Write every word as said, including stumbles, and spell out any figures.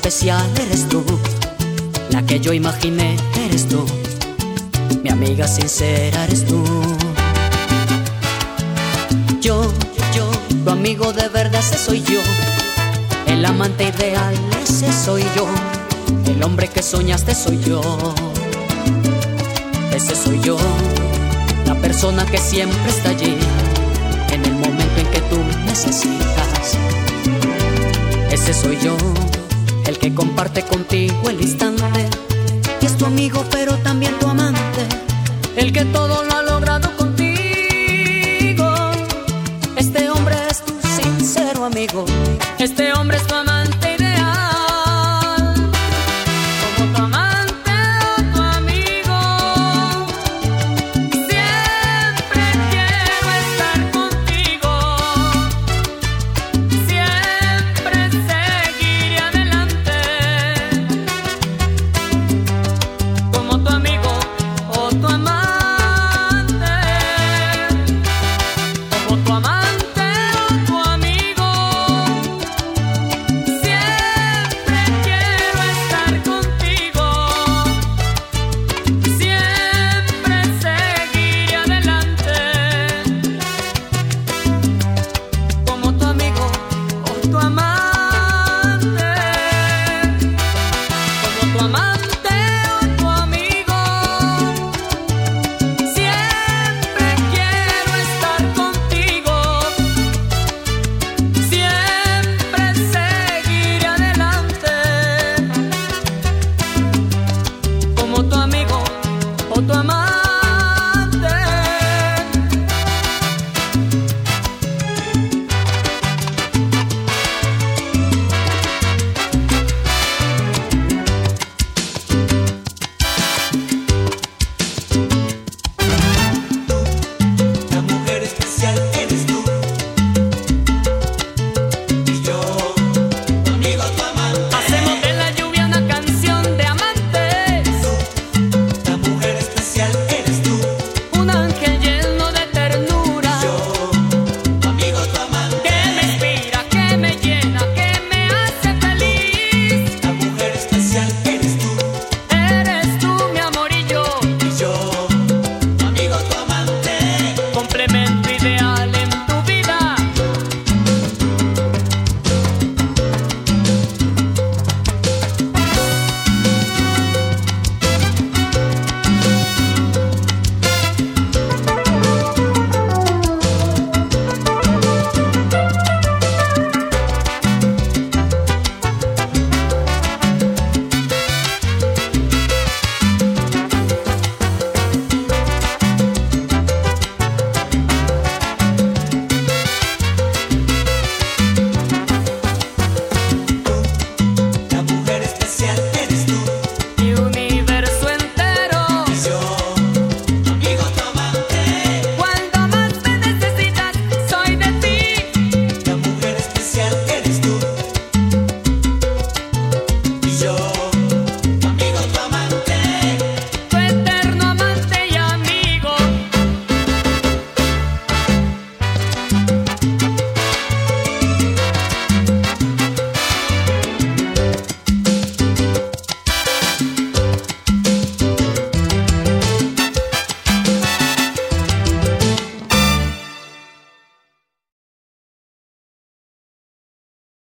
especial eres tú, la que yo imaginé eres tú, mi amiga sincera eres tú. Yo, yo, tu amigo de verdad, ese soy yo, el amante ideal, ese soy yo, el hombre que soñaste soy yo, ese soy yo, la persona que siempre está allí en el momento en que tú necesitas. Ese soy yo, el que comparte contigo el instante, y es tu amigo pero también tu amante, el que todo lo ha logrado contigo. Este hombre es tu sincero amigo, este hombre es tu amante ideal, como tu amante o tu amigo. Siempre quiero estar contigo, siempre seguiré adelante, como tu amigo o tu amante, como tu amante. Tu amante.